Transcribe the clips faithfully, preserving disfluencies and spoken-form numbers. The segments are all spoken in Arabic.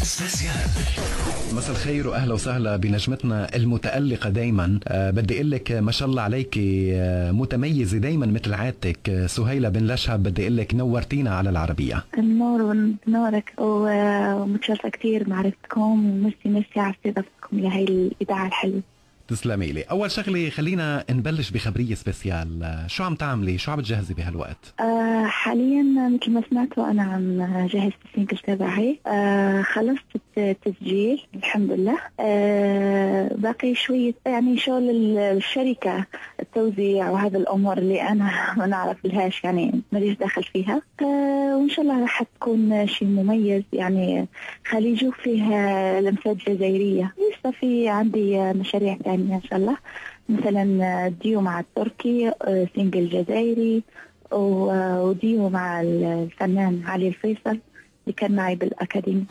مساء الخير واهلا وسهلا بنجمتنا المتألقة دايما. أه بدي اقول لك ما شاء الله عليك، أه متميزة دايما مثل عادتك. سهيلة بن لشهب بدي اقول لك نورتينا على العربية. النور ونورك، ومتشرفة كثير معرفتكم، وميرسي ميرسي على استضافتكم لهي الإذاعة الحلوة. تسلمي لي. أول شغلة خلينا نبلش بخبرية سبيسيال، شو عم تعملي؟ شو عم بتجهزي بهالوقت؟ آه حاليا مثل ما سمعتوا أنا عم جهز السينجل تبعي. آه خلصت التسجيل الحمد لله. آه باقي شوية يعني شغل الشركة، التوزيع وهذا الأمور اللي أنا ما نعرف لهاش، يعني ماليش داخل فيها. آه وإن شاء الله راح تكون شيء مميز، يعني خليجي فيها لمسات جزائرية. لسه في عندي مشاريع ثانية إن شاء الله، مثلا ديو مع التركي، سينجل جزائري، وديو مع الفنان علي الفيصل اللي كان معي بالأكاديمي.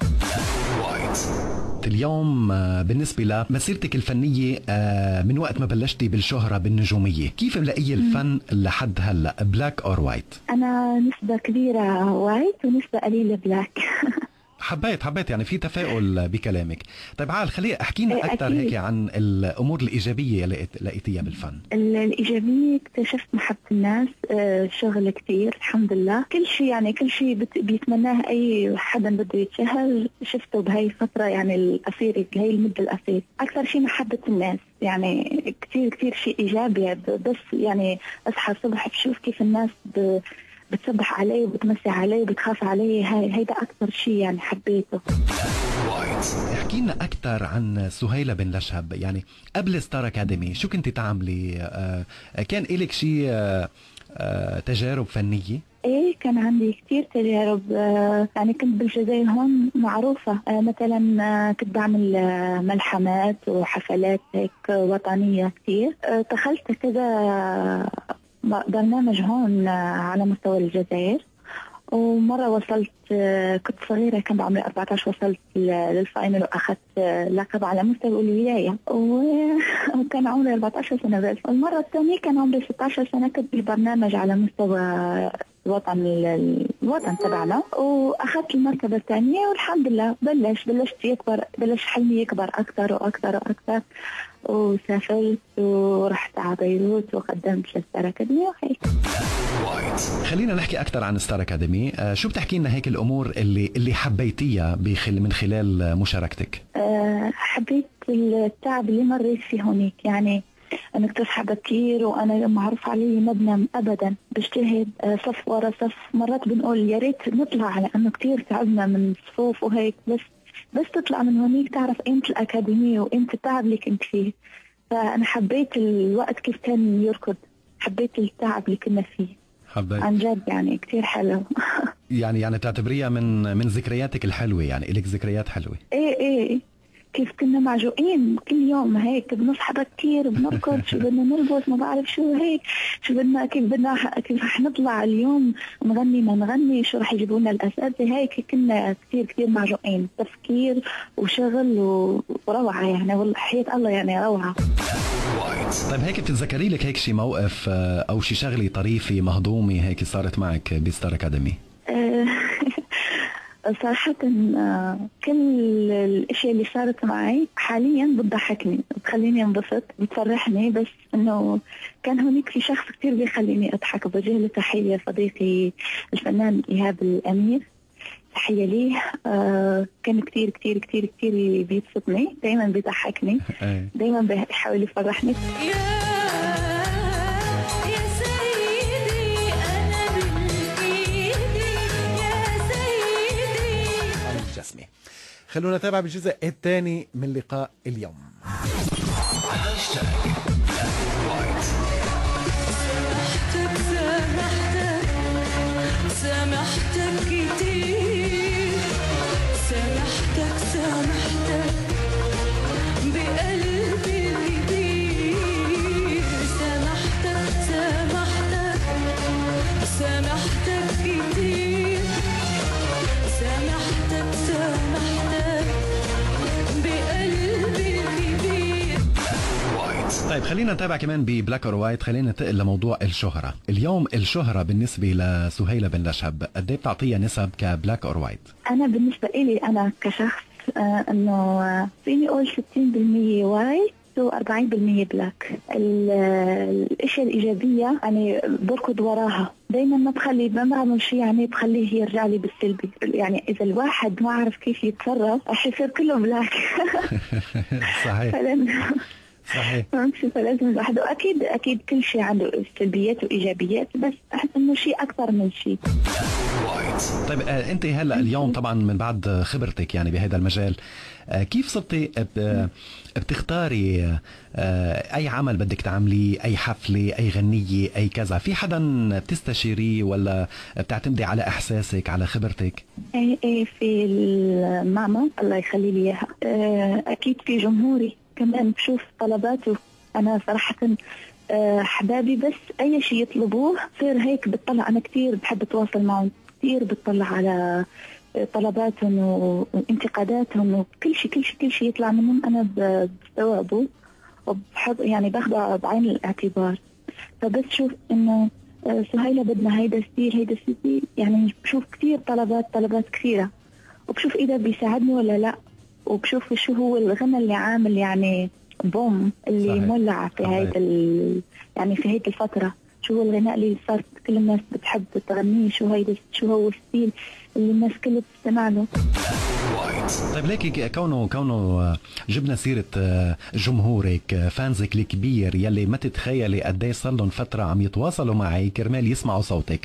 اليوم بالنسبة لمسيرتك الفنية من وقت ما بلشتي بالشهرة بالنجومية، كيف ملاقية الفن لحد هلأ، بلاك أور وايت؟ أنا نسبة كبيرة وايت ونسبة قليلة بلاك. حبيت حبيت يعني في تفاؤل بكلامك. طيب عال خلينا احكي لنا اكثر هيك عن الامور الايجابيه اللي لقيتيها بالفن. الايجابيه اكتشفت محبه الناس، شغل كثير الحمد لله، كل شيء يعني كل شيء بيتمناه اي حدا بده يتشهر شفته بهي الفتره، يعني القصيره هي المده القصيره. اكثر شيء محبه الناس، يعني كثير كثير شيء ايجابي. بس يعني اصحى الصبح بشوف كيف الناس ب بتصبح علي وبتمسي علي وبتخاف علي، هاي هيدا أكثر شيء يعني حبيته. احكي لنا أكثر عن سهيلة بن لشهب، يعني قبل ستار أكاديمي شو كنتي تعملي؟ آه كان إلك شيء آه آه تجارب فنية؟ ايه كان عندي كثير تجارب. آه يعني كنت بالجزائر هون معروفة. آه مثلا آه كنت بعمل آه ملحمات وحفلات هيك وطنية كثير. آه دخلت كذا برنامج هون على مستوى الجزائر، ومرة وصلت كنت صغيرة كان بعمري أربعة عشر، وصلت للفاينل وأخذت لقب على مستوى الولاية، وكان عمري أربعة عشر سنة بس. المرة الثانية كان عمري ستة عشر سنة، كنت بالبرنامج على مستوى الوطن الوطن تبعنا، واخذت المرتبه الثانيه، والحمد لله بلش بلشت يكبر بلش حلمي يكبر اكثر واكثر واكثر، وسافرت ورحت على بيروت وقدمت لستار أكاديمي وهيك. خلينا نحكي اكثر عن ستار أكاديمي. شو بتحكي لنا هيك الامور اللي اللي حبيتيها بخل من خلال مشاركتك؟ أه حبيت التعب اللي مريت فيه هونيك، يعني أنا كنت أصحى كثير وأنا معروف علي ما بنام أبدا، بجتهد صف ورا صف. مرات بنقول يا ريت نطلع لأنه كثير تعبنا من الصفوف وهيك، بس بس تطلع من هونيك تعرف قيمة الأكاديمية وقيمة التعب اللي كنت فيه. فأنا حبيت الوقت كيف كان يركض، حبيت التعب اللي كنا فيه. حبيت عن جد يعني كثير حلو. يعني يعني بتعتبريها من من ذكرياتك الحلوة، يعني إلك ذكريات حلوة؟ إيه إيه كيف كنا معجوقين كل يوم هيك، بنصحى بكير بنركض شو بدنا نلبس ما بعرف شو هيك، شو بدنا كيف بدنا كيف رح نطلع اليوم نغني ما نغني، شو رح يجيبوا لنا الاساتذه، هيك كنا كثير كثير معجوقين، تفكير وشغل وروعه يعني، والله حياة الله يعني روعه. طيب هيك بتتذكري لك هيك شي موقف او شي شغله طريفه مهضومه هيك صارت معك بستار أكاديمي؟ صراحة كل الاشياء اللي صارت معي حاليا بتضحكني بتخليني انبسط بتفرحني، بس انه كان هناك في شخص كتير بيخليني اضحك، وبوجه له تحية صديقي الفنان إيهاب الأمير، تحية ليه. آه كان كتير كتير كتير كتير بيبسطني، دايما بيضحكني، دايما بيحاول يفرحني. خلونا نتابع بالجزء الثاني من لقاء اليوم. سامحتك سامحتك سامحتك كتير، سامحتك سامحتك بقلبي الكبير، سامحتك سامحتك سامحتك كتير، سامحتك سامحتك بقلبي الكبير. طيب خلينا نتابع كمان ببلاك اور وايت. خلينا ننتقل لموضوع الشهرة. اليوم الشهرة بالنسبة لسهيلة بن لشهب قد ايه بتعطيها نسب كبلاك اور وايت؟ أنا بالنسبة إلي أنا كشخص آه انه آه، فيني اقول ستين بالمية وايت وأربعين بالمية بلاك. ال- الاشياء الايجابيه يعني بركض وراها دائما، ما بخلي ما بعمل شيء يعني بخليه يرجع لي بالسلبي. يعني اذا الواحد ما عرف كيف يتصرف رح يصير كله بلاك. صحيح فلازم صحيح. فهمتي؟ فلازم الواحد، واكيد اكيد كل شيء عنده سلبيات وايجابيات، بس احس انه شيء اكثر من شيء. طيب آه، انت هلا اليوم طبعا من بعد خبرتك يعني بهذا المجال، آه، كيف صرتي ب- بتختاري آه، اي عمل بدك تعمليه، اي حفله، اي غنيه، اي كذا؟ في حدا بتستشيريه ولا بتعتمدي على احساسك، على خبرتك؟ ايه ايه في الماما الله يخلي لي اياها. آه، اكيد في جمهوري كمان بشوف طلباته. انا صراحه آه، احبابي بس اي شيء يطلبوه صير هيك بتطلع. انا كثير بحب اتواصل معهم، كثير بتطلع على طلباتهم وانتقاداتهم وكل شيء كل شيء كل شيء يطلع منهم انا ب- بستوعبه وبحط يعني باخذه بعين الاعتبار. فبس شوف انه آه، سهيلة بدنا هيدا ستيل هيدا ستيل، يعني بشوف كثير طلبات طلبات كثيرة، وبشوف اذا بيساعدني ولا لا، وبشوف شو هو الغنى اللي عامل يعني بوم اللي صحيح. مولع في صحيح. هيدا ال... يعني في هيدي الفترة. شو هو الغناء اللي صارت كل الناس بتحب تغنيه، شو هيدا شو هو الستيل اللي الناس كلها بتستمع له. طيب ليكي كونه كونه جبنا سيرة جمهورك، فانزك الكبير يلي ما تتخيلي قد ايه صار لهم فترة عم يتواصلوا معي كرمال يسمعوا صوتك.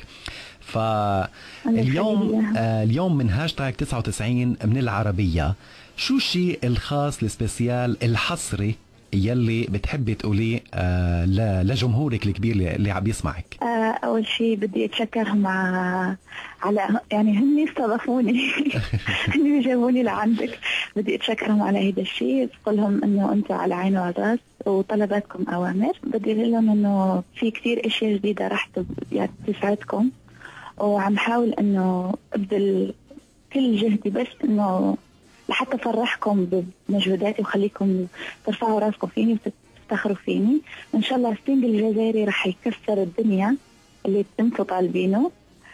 فاليوم آه، اليوم من هاشتاج تسعة وتسعين من العربية، شو الشيء الخاص السبيسيال الحصري يلي بتحبي تقوليه آه ل- لجمهورك الكبير اللي اللي عم يسمعك؟ آه، أول شيء بدي أتشكرهم ع- على يعني هن استضافوني. هن جابوني لعندك. بدي أتشكرهم على هذا الشيء، بقول لهم إنه أنتم على عيني وعلى الراس وطلباتكم أوامر. بدي أقول لهم إنه في كثير أشياء جديدة راح تب- يعني تسعدكم، وعم حاول إنه أبذل كل جهدي بس إنه لحتى أفرحكم بمجهوداتي وخليكم ترفعوا راسكم فيني وتفتخروا فيني. إن شاء الله السنجل الجزائري رح يكسر الدنيا اللي انتم طالبينه،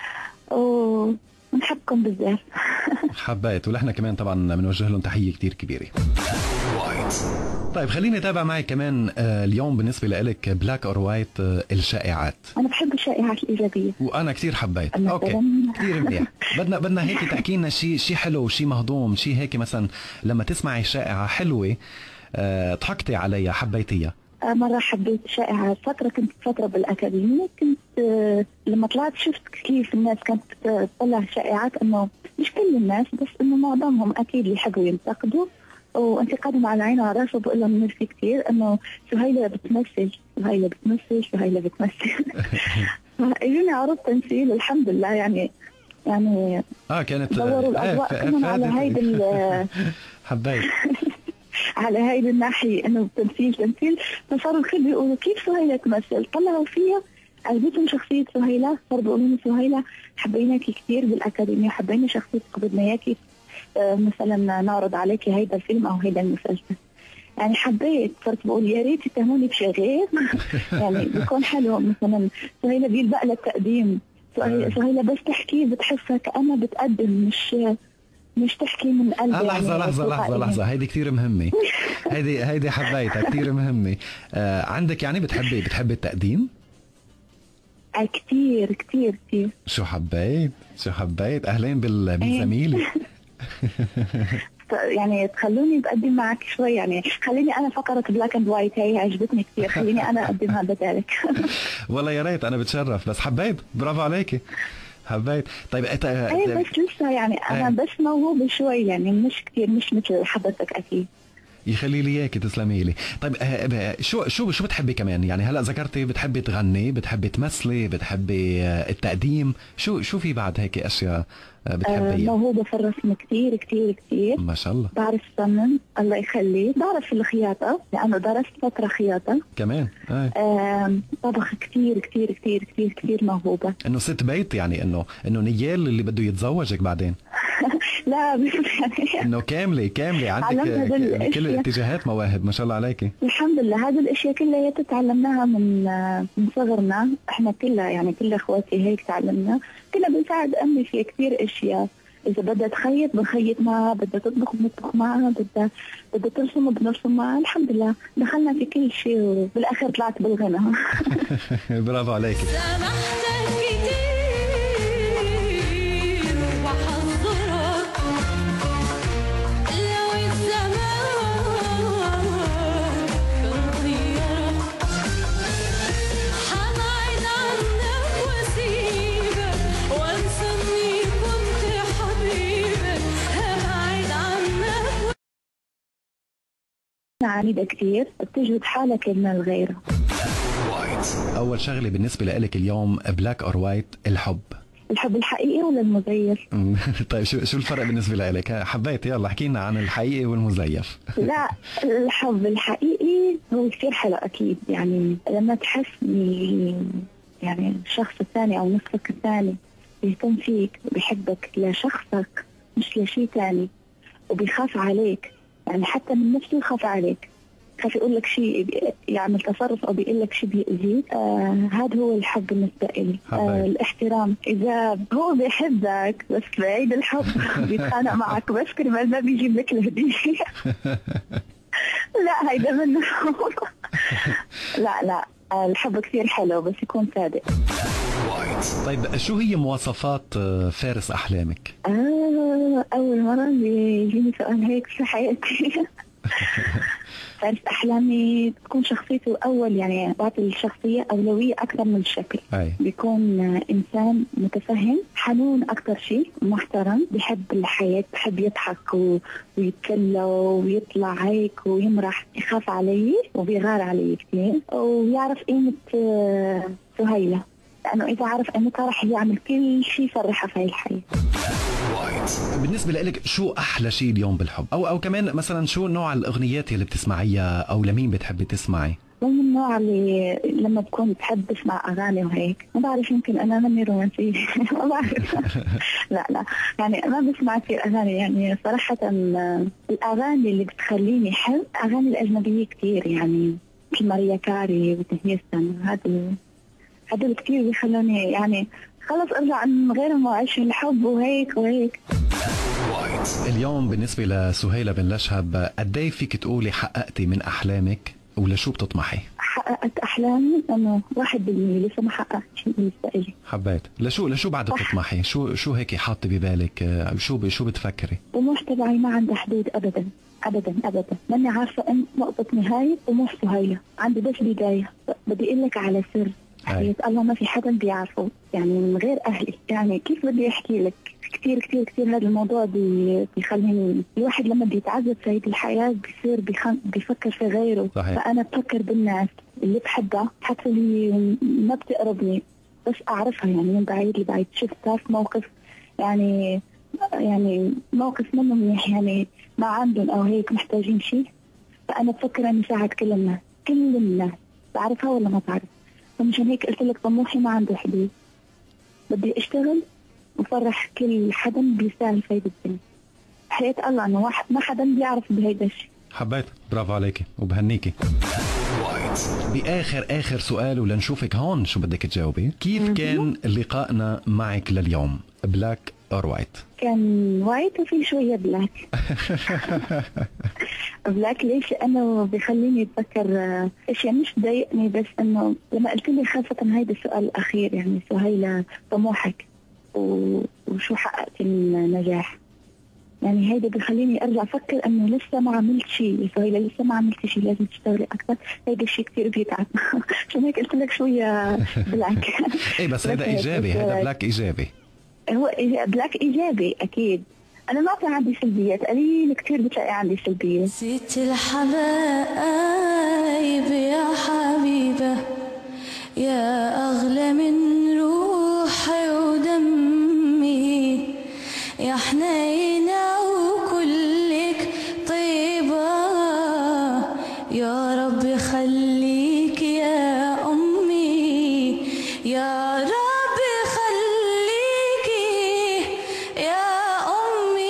ونحبكم بزاف. حبيت، ونحن كمان طبعا بنوجه لهم تحية كتير كبيرة. طيب خليني اتابع معك كمان آه، اليوم بالنسبة لك بلاك اور وايت، الشائعات. أنا بحب الشائعات الإيجابية. وانا كثير حبيت. مثلاً. اوكي كثير منيح. بدنا بدنا هيك تحكي لنا شيء شيء حلو وشيء مهضوم، شيء هيك مثلا لما تسمعي شائعة حلوة أه ضحكتي عليها حبيتيها. آه، مرة حبيت شائعة، فترة كنت فترة بالأكاديمية، كنت آه، لما طلعت شفت كيف الناس كانت تطلع شائعات إنه مش كل الناس بس إنه معظمهم أكيد يحبوا ينتقدوا، وانتقادهم على عينه وعلى راسه. بقول لهم نفسي كثير إنه سهيلة بتمثل سهيلة بتمثل سهيلة بتمثل. اجوني عروض تمثيل الحمد لله، يعني يعني اه كانت دوروا الأضواء آه كمان على هيدا ال- حبيت. على هيدي الناحية إنه تمثيل تمثيل. فصاروا الكل بيقولوا كيف سهيلة تمثل، طلعوا فيها عجبتهم شخصية سهيلة، صاروا بيقولوا لي سهيلة حبيناكي كثير بالأكاديمية، حبينا شخصيتك وبدنا إياكي آه، مثلا نعرض عليكي هيدا الفيلم أو هيدا المسلسل. يعني حبيت، صرت بقول يا ريت يتهموني بشيء يعني بيكون حلو. مثلا سهيلة بيلبق لها التقديم، سهيلة سهيلة بس تحكي بتحسها كأنها بتقدم، مش مش تحكي من قلبها. آه لحظة يعني لحظة لحظة لحظة، هيدي كتير مهمة. هيدي هيدي حبيتها كتير مهمة. آه عندك يعني بتحبي بتحبي التقديم؟ آه، كتير كتير كتير. شو حبيت شو حبيت أهلين بال- بالزميلة. يعني تخلوني بقدم معك شوي، يعني خليني انا فقره بلاك اند وايت هي عجبتني كثير، خليني انا اقدمها بدالك. والله يا ريت، أنا بتشرف. بس حبيت، برافو عليكي، حبيت. طيب أت... اي بس لسه يعني انا أي. بس موهوبه شوي، يعني مش كثير، مش مثل حضرتك اكيد. يخلي لي اياكي، تسلمي لي. طيب آه، آه، شو شو شو بتحبي كمان؟ يعني هلا ذكرتي بتحبي تغني، بتحبي تمثلي، بتحبي آه، التقديم، شو شو في بعد هيك اشياء آه، آه، بتحبيها؟ موهوبه في الرسم كثير كثير كثير. ما شاء الله. بعرف صمم الله يخليه، بعرف الخياطه لانه درست فتره خياطه. كمان آه. آه، طبخ كثير كثير كثير كثير كثير موهوبه. انه ست بيت، يعني انه انه نيال اللي بده يتزوجك بعدين. لا بس يعني انه كامله كامله عندك علمنا آه، هذول ك- كل الأشياء. الاتجاهات مواهب، ما شاء الله عليكي. الحمد لله هذه الاشياء كلها هي تعلمناها من من صغرنا، احنا كلها يعني كل اخواتي هيك تعلمنا، كنا بنساعد امي في كثير اشياء. إذا بدها تخيط بنخيط معها، بدها تطبخ بنطبخ معها، بدها بدها ترسم بنرسم معها. الحمد لله دخلنا في كل شيء وبالآخر طلعت بالغنى. برافو عليك. سامحتك كتير وبحذرك لو الزمان كان غيرك، حبعد عنك واسيبك وانسى اني كنت حبيبك، هبعد عنك. عنيدة كثير بتجهد حالك من الغير. أول شغلة بالنسبة لك اليوم بلاك أور وايت الحب. الحب الحقيقي ولا المزيف؟ طيب شو شو الفرق بالنسبة لك؟ حبيت يلا احكينا عن الحقيقي والمزيف. لا الحب الحقيقي هو كثير حلو أكيد، يعني لما تحس يعني الشخص الثاني أو نصفك الثاني بيهتم فيك وبيحبك لشخصك مش لشيء ثاني وبيخاف عليك، يعني حتى من نفسه يخاف عليك، خاف يقول لك شيء يعمل تصرف او بيقول لك شيء بيأذيك. آه هذا هو الحب بالنسبه لي. آه الاحترام، اذا هو بيحبك بس بعيد الحب بيتخانق معك بس كرمال ما بيجيب لك الهديه. لا هيدا منه. لا لا الحب كثير حلو بس يكون صادق. طيب شو هي مواصفات فارس احلامك؟ آه اول مره بيجيني سؤال هيك في حياتي. فارس أحلامي تكون شخصيته أول، يعني بعطي الشخصية أولوية أكثر من الشكل. أي. بيكون إنسان متفهم، حنون أكثر شيء، محترم، بيحب الحياة، بيحب يضحك و... ويتسلى ويطلع هيك ويمرح، يخاف علي وبيغار علي كثير، ويعرف قيمة سهيلة، لأنه إذا عرف قيمتها رح يعمل كل شيء يفرحها في هاي الحياة. بالنسبة لك شو أحلى شيء اليوم بالحب؟ أو أو كمان مثلا شو نوع الأغنيات اللي بتسمعيها أو لمين بتحبي تسمعي؟ مو من النوع اللي لما بكون بحب اسمع أغاني وهيك، ما بعرف يمكن أنا مني رومانسية. ما بعرف. لا لا يعني ما بسمع كثير أغاني، يعني صراحة الأغاني اللي بتخليني أحب أغاني الأجنبية كثير، يعني مثل ماريا كاري وتني هيوستن، هذا هذول كثير بيخلوني يعني خلص ارجع من غير ما اعيش الحب وهيك وهيك. اليوم بالنسبه لسهيلة بن لشهب قد ايه فيك تقولي حققتي من احلامك ولشو بتطمحي؟ حققت احلامي انه واحد بالمية، لسه ما حققتش بالنسبه لي. حبيت لشو لشو بعد بتطمحي؟ شو شو هيك حاطه ببالك؟ شو شو بتفكري؟ طموح تبعي ما عنده حدود ابدا ابدا ابدا، ماني عارفه انت نقطه نهايه طموح سهيلة، عندي بس بدايه. بدي اقول لك على سر حياة الله ما في حدا بيعرفه، يعني من غير أهلي، يعني كيف بدي أحكي لك؟ كثير كثير كثير هذا الموضوع بي بيخليني الواحد لما بيتعذب في هذه الحياة بيصير بيخن... بيفكر في غيره. صحيح. فأنا بفكر بالناس اللي بحبها حتى اللي ما بتقربني، بس أعرفها يعني من بعيد لبعيد. شفتها في موقف يعني يعني موقف منه منيح، يعني ما عندهم أو هيك محتاجين شيء، فأنا بفكر أني ساعد كل الناس، كل الناس بعرفها ولا ما بعرف. فمشان هيك قلت لك طموحي ما عنده حدود، بدي اشتغل وفرح كل حدا بيستاهل في هيدي الدنيا. حياة الله انه واحد ما حدا بيعرف بهيدا الشيء. حبيت، برافو عليكي وبهنيكي. باخر اخر سؤال ولنشوفك هون شو بدك تجاوبي، كيف كان لقائنا معك لليوم؟ بلاك اور وايت؟ كان وايت وفي شويه بلاك. بلاك ليش؟ لانه بيخليني اتذكر اشياء مش ضايقني، بس انه لما قلت لي خاصه هيدا السؤال الاخير، يعني سهيلة طموحك وشو حققتي من نجاح، يعني هيدا بيخليني ارجع افكر انه لسه ما عملت شيء. سهيلة لسه ما عملت شيء، لازم تشتغلي اكثر. هيدا الشيء كثير بيتعب. عشان هيك قلت لك شويه بلاك. ايه بس هيدا ايجابي، هيدا بلاك ايجابي. هو بلاك ايجابي اكيد. انا ما في عندي سلبيات، قليل كثير بتلاقي عندي سلبيات. ست الحبايب يا حبيبه يا اغلى من روحي ودمي، يا حنينه وكلك طيبه، يا رب خليك يا امي، يا رب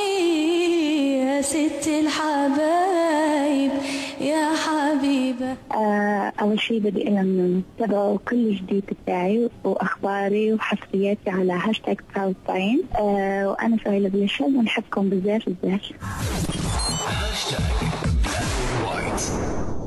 ست الحبايب يا حبيبة. آه أول شيء بدي أقول لهم تابعوا كل جديد بتاعي وأخباري وحصرياتي على هاشتاج براود تايم. آه وأنا سهيلة بلشهد ونحبكم بزاف بزاف. هاشتاج